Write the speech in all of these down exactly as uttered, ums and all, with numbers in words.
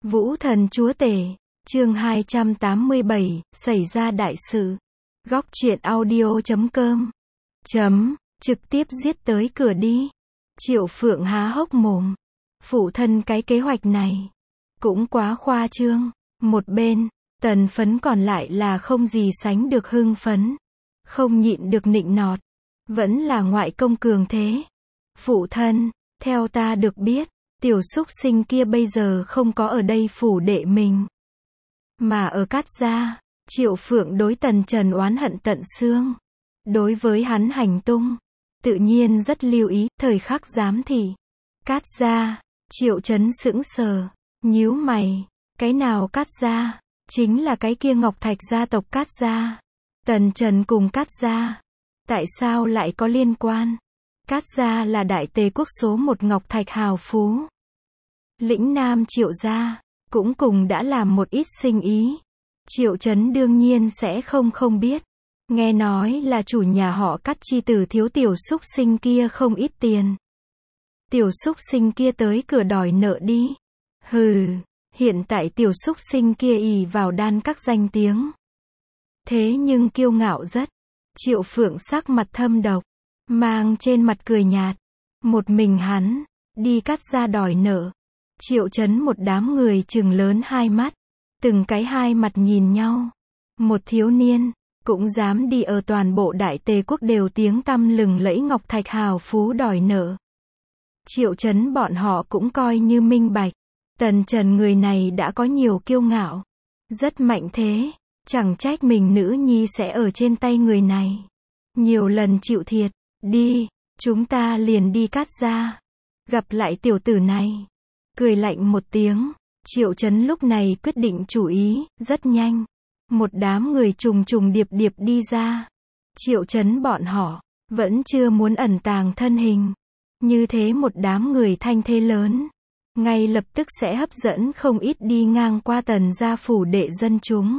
Vũ thần chúa tể, chương hai trăm tám mươi bảy, xảy ra đại sự. Góc truyện audio chấm com. Chấm, trực tiếp giết tới cửa đi. Triệu Phượng há hốc mồm. Phụ thân cái kế hoạch này cũng quá khoa trương. Một bên, Tần Phấn còn lại là không gì sánh được hưng phấn. Không nhịn được nịnh nọt. Vẫn là ngoại công cường thế. Phụ thân, theo ta được biết, tiểu súc sinh kia bây giờ không có ở đây phủ đệ mình, mà ở Cát Gia. Triệu Phượng đối Tần Trần oán hận tận xương. Đối với hắn hành tung, tự nhiên rất lưu ý, thời khắc giám thị. Cát Gia, Triệu Trấn sững sờ, nhíu mày, cái nào Cát Gia? Chính là cái kia Ngọc Thạch gia tộc Cát Gia. Tần Trần cùng Cát Gia, tại sao lại có liên quan? Cát Gia là đại tề quốc số một Ngọc Thạch hào phú. Lĩnh Nam Triệu gia cũng cùng đã làm một ít sinh ý. Triệu Trấn đương nhiên sẽ không không biết. Nghe nói là chủ nhà họ Cát chi tử thiếu tiểu súc sinh kia không ít tiền. Tiểu súc sinh kia tới cửa đòi nợ đi. Hừ, hiện tại tiểu súc sinh kia ỷ vào đan các danh tiếng. Thế nhưng kiêu ngạo rất. Triệu Phượng sắc mặt thâm độc, mang trên mặt cười nhạt. Một mình hắn, đi Cát Gia đòi nợ. Triệu Trấn một đám người trừng lớn hai mắt. Từng cái hai mặt nhìn nhau. Một thiếu niên, cũng dám đi ở toàn bộ đại tề quốc đều tiếng tăm lừng lẫy Ngọc Thạch hào phú đòi nợ. Triệu Trấn bọn họ cũng coi như minh bạch. Tần Trần người này đã có nhiều kiêu ngạo. Rất mạnh thế. Chẳng trách mình nữ nhi sẽ ở trên tay người này. Nhiều lần chịu thiệt. Đi, chúng ta liền đi Cát Gia. Gặp lại tiểu tử này. Cười lạnh một tiếng. Triệu Trấn lúc này quyết định chủ ý, rất nhanh. Một đám người trùng trùng điệp điệp đi ra. Triệu Trấn bọn họ, vẫn chưa muốn ẩn tàng thân hình. Như thế một đám người thanh thế lớn. Ngay lập tức sẽ hấp dẫn không ít đi ngang qua Tần gia phủ đệ dân chúng.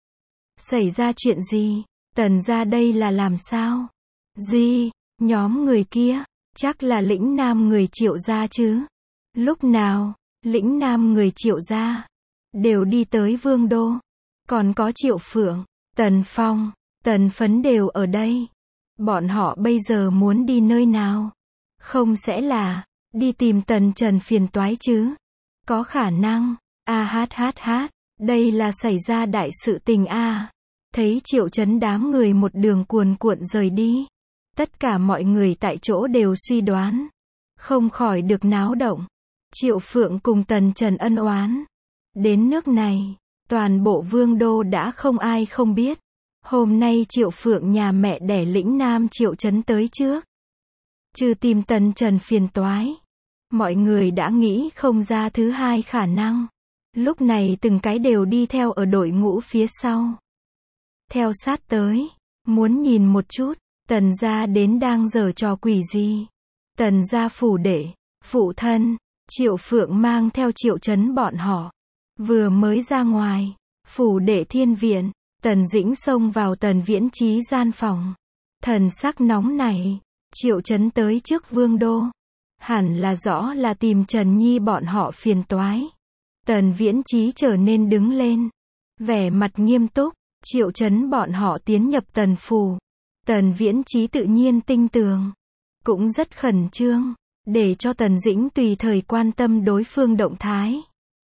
Xảy ra chuyện gì? Tần gia đây là làm sao? Gì? Nhóm người kia, chắc là Lĩnh Nam người Triệu gia chứ? Lúc nào, Lĩnh Nam người Triệu gia đều đi tới Vương đô. Còn có Triệu Phượng, Tần Phong, Tần Phấn đều ở đây. Bọn họ bây giờ muốn đi nơi nào? Không sẽ là đi tìm Tần Trần phiền toái chứ? Có khả năng. A hát hát hát, đây là xảy ra đại sự tình a. À. Thấy Triệu Trấn đám người một đường cuồn cuộn rời đi. Tất cả mọi người tại chỗ đều suy đoán. Không khỏi được náo động. Triệu Phượng cùng Tần Trần ân oán. Đến nước này, toàn bộ Vương đô đã không ai không biết. Hôm nay Triệu Phượng nhà mẹ đẻ Lĩnh Nam Triệu Trấn tới trước. Trừ tìm Tần Trần phiền toái. Mọi người đã nghĩ không ra thứ hai khả năng. Lúc này từng cái đều đi theo ở đội ngũ phía sau. Theo sát tới. Muốn nhìn một chút. Tần gia đến đang giở trò quỷ gì. Tần gia phủ đệ. Phụ thân. Triệu Phượng mang theo Triệu Trấn bọn họ. Vừa mới ra ngoài. Phủ đệ thiên viện. Tần Dĩnh xông vào Tần Viễn Chí gian phòng. Thần sắc nóng nảy. Triệu Trấn tới trước Vương đô. Hẳn là rõ là tìm Trần Nhi bọn họ phiền toái. Tần Viễn Chí trở nên đứng lên. Vẻ mặt nghiêm túc. Triệu Trấn bọn họ tiến nhập Tần phủ. Tần Viễn Chí tự nhiên tinh tường. Cũng rất khẩn trương. Để cho Tần Dĩnh tùy thời quan tâm đối phương động thái.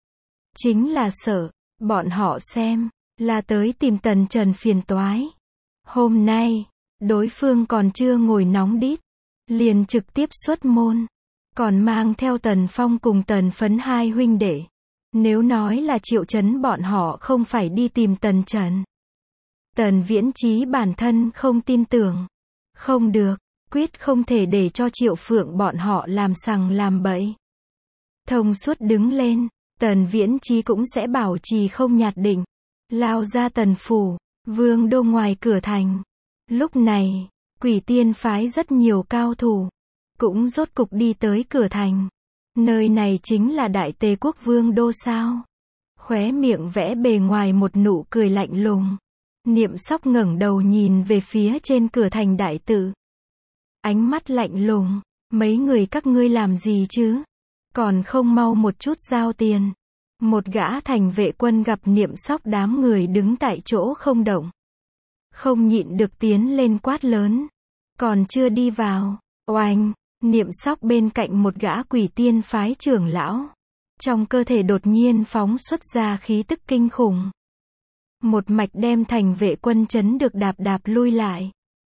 Chính là sợ. Bọn họ xem. Là tới tìm Tần Trần phiền toái. Hôm nay. Đối phương còn chưa ngồi nóng đít. Liền trực tiếp xuất môn. Còn mang theo Tần Phong cùng Tần Phấn hai huynh đệ. Nếu nói là Triệu Trấn bọn họ không phải đi tìm Tần Trần. Tần Viễn Chí bản thân không tin tưởng. Không được. Quyết không thể để cho Triệu Phượng bọn họ làm sằng làm bậy. Thông suốt đứng lên. Tần Viễn Chí cũng sẽ bảo trì không nhạt định. Lao ra Tần phủ. Vương đô ngoài cửa thành. Lúc này, Quỷ Tiên phái rất nhiều cao thủ. Cũng rốt cục đi tới cửa thành. Nơi này chính là Đại Tề quốc Vương đô sao? Khóe miệng vẽ bề ngoài một nụ cười lạnh lùng. Niệm Sóc ngẩng đầu nhìn về phía trên cửa thành đại tự. Ánh mắt lạnh lùng. Mấy người các ngươi làm gì chứ? Còn không mau một chút giao tiền. Một gã thành vệ quân gặp Niệm Sóc đám người đứng tại chỗ không động. Không nhịn được tiến lên quát lớn. Còn chưa đi vào, oanh, Niệm Sóc bên cạnh một gã Quỷ Tiên phái trưởng lão. Trong cơ thể đột nhiên phóng xuất ra khí tức kinh khủng. Một mạch đem thành vệ quân chấn được đạp đạp lui lại.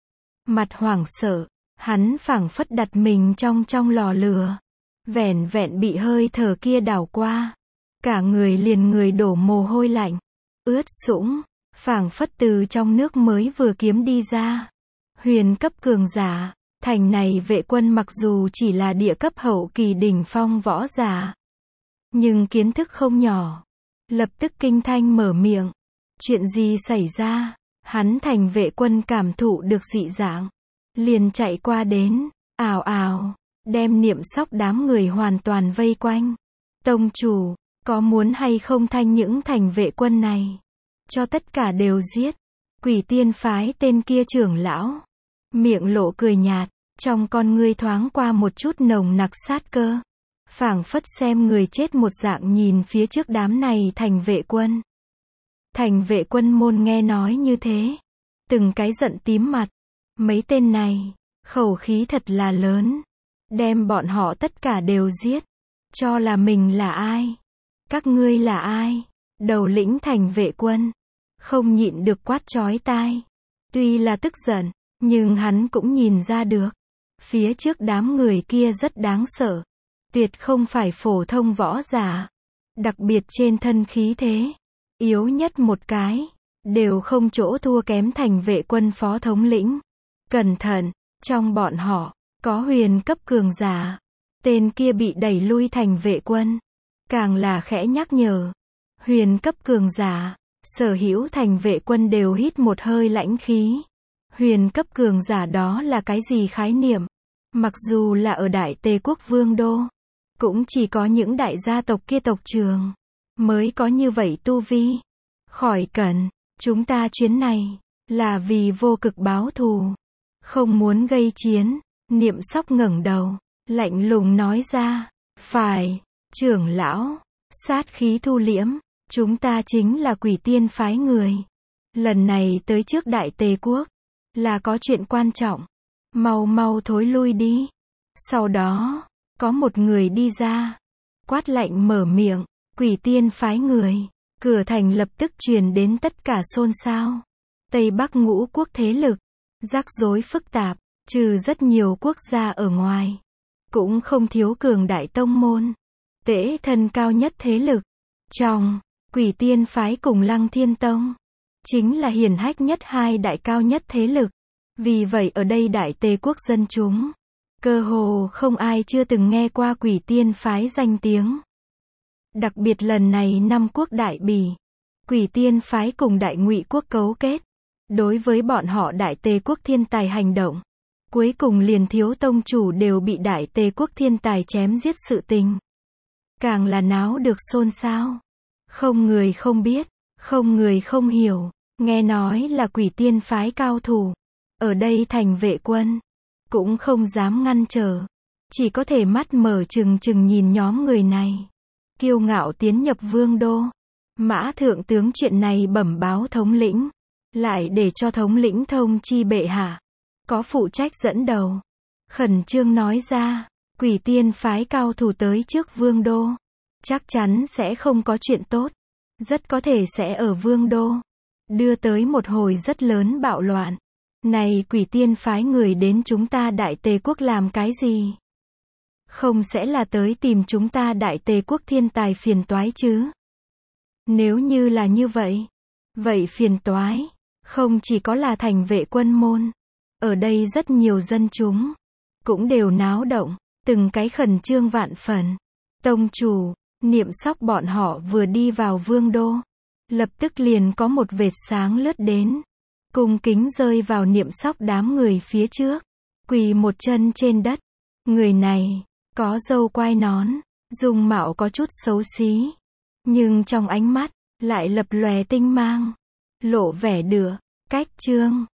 Mặt hoảng sợ, hắn phảng phất đặt mình trong trong lò lửa. Vẻn vẹn bị hơi thở kia đảo qua. Cả người liền người đổ mồ hôi lạnh. Ướt sũng, phảng phất từ trong nước mới vừa kiếm đi ra. Huyền cấp cường giả, thành này vệ quân mặc dù chỉ là địa cấp hậu kỳ đỉnh phong võ giả. Nhưng kiến thức không nhỏ. Lập tức kinh thanh mở miệng. Chuyện gì xảy ra? Hắn thành vệ quân cảm thụ được dị dạng. Liền chạy qua đến, ào ào, đem Niệm Sóc đám người hoàn toàn vây quanh. Tông chủ, có muốn hay không thanh những thành vệ quân này? Cho tất cả đều giết. Quỷ Tiên phái tên kia trưởng lão. Miệng lộ cười nhạt, trong con ngươi thoáng qua một chút nồng nặc sát cơ. Phảng phất xem người chết một dạng nhìn phía trước đám này thành vệ quân. Thành vệ quân môn nghe nói như thế. Từng cái giận tím mặt. Mấy tên này, khẩu khí thật là lớn. Đem bọn họ tất cả đều giết. Cho là mình là ai? Các ngươi là ai? Đầu lĩnh thành vệ quân. Không nhịn được quát chói tai. Tuy là tức giận, nhưng hắn cũng nhìn ra được. Phía trước đám người kia rất đáng sợ. Tuyệt không phải phổ thông võ giả. Đặc biệt trên thân khí thế. Yếu nhất một cái. Đều không chỗ thua kém thành vệ quân phó thống lĩnh. Cẩn thận, trong bọn họ, có huyền cấp cường giả. Tên kia bị đẩy lui thành vệ quân. Càng là khẽ nhắc nhở. Huyền cấp cường giả. Sở hữu thành vệ quân đều hít một hơi lãnh khí. Huyền cấp cường giả đó là cái gì khái niệm? Mặc dù là ở Đại Tề quốc vương đô. Cũng chỉ có những đại gia tộc kia tộc trường. Mới có như vậy tu vi. Khỏi cần, chúng ta chuyến này. Là vì vô cực báo thù. Không muốn gây chiến. Niệm Sóc ngẩng đầu. Lạnh lùng nói ra. Phải, trưởng lão. Sát khí thu liễm. Chúng ta chính là Quỷ Tiên phái người. Lần này tới trước Đại Tề quốc. Là có chuyện quan trọng. Mau mau thối lui đi. Sau đó, có một người đi ra. Quát lạnh mở miệng. Quỷ Tiên phái người. Cửa thành lập tức truyền đến tất cả xôn xao. Tây Bắc ngũ quốc thế lực. Rắc rối phức tạp. Trừ rất nhiều quốc gia ở ngoài. Cũng không thiếu cường đại tông môn. Tễ thân cao nhất thế lực. Trong, Quỷ Tiên phái cùng Lăng Thiên Tông. Chính là hiển hách nhất hai đại cao nhất thế lực. Vì vậy ở đây Đại Tề quốc dân chúng. Cơ hồ không ai chưa từng nghe qua Quỷ Tiên phái danh tiếng. Đặc biệt lần này năm quốc đại bỉ. Quỷ Tiên phái cùng Đại Ngụy quốc cấu kết. Đối với bọn họ Đại Tề quốc thiên tài hành động. Cuối cùng liền thiếu tông chủ đều bị Đại Tề quốc thiên tài chém giết sự tình. Càng là náo được xôn xao. Không người không biết, không người không hiểu. Nghe nói là Quỷ Tiên phái cao thủ. Ở đây thành vệ quân. Cũng không dám ngăn trở. Chỉ có thể mắt mở trừng trừng nhìn nhóm người này. Kiêu ngạo tiến nhập vương đô. Mã thượng tướng chuyện này bẩm báo thống lĩnh. Lại để cho thống lĩnh thông chi bệ hạ. Có phụ trách dẫn đầu. Khẩn trương nói ra. Quỷ Tiên phái cao thủ tới trước vương đô. Chắc chắn sẽ không có chuyện tốt. Rất có thể sẽ ở vương đô. Đưa tới một hồi rất lớn bạo loạn. Này Quỷ Tiên phái người đến chúng ta Đại Tề quốc làm cái gì? Không sẽ là tới tìm chúng ta Đại Tề quốc thiên tài phiền toái chứ? Nếu như là như vậy. Vậy phiền toái. Không chỉ có là thành vệ quân môn. Ở đây rất nhiều dân chúng. Cũng đều náo động. Từng cái khẩn trương vạn phần. Tông chủ, Niệm Sóc bọn họ vừa đi vào vương đô. Lập tức liền có một vệt sáng lướt đến. Cung kính rơi vào Niệm Sóc đám người phía trước. Quỳ một chân trên đất. Người này, có râu quai nón. Dung mạo có chút xấu xí. Nhưng trong ánh mắt, lại lập lòe tinh mang. Lộ vẻ đựa, cách trương.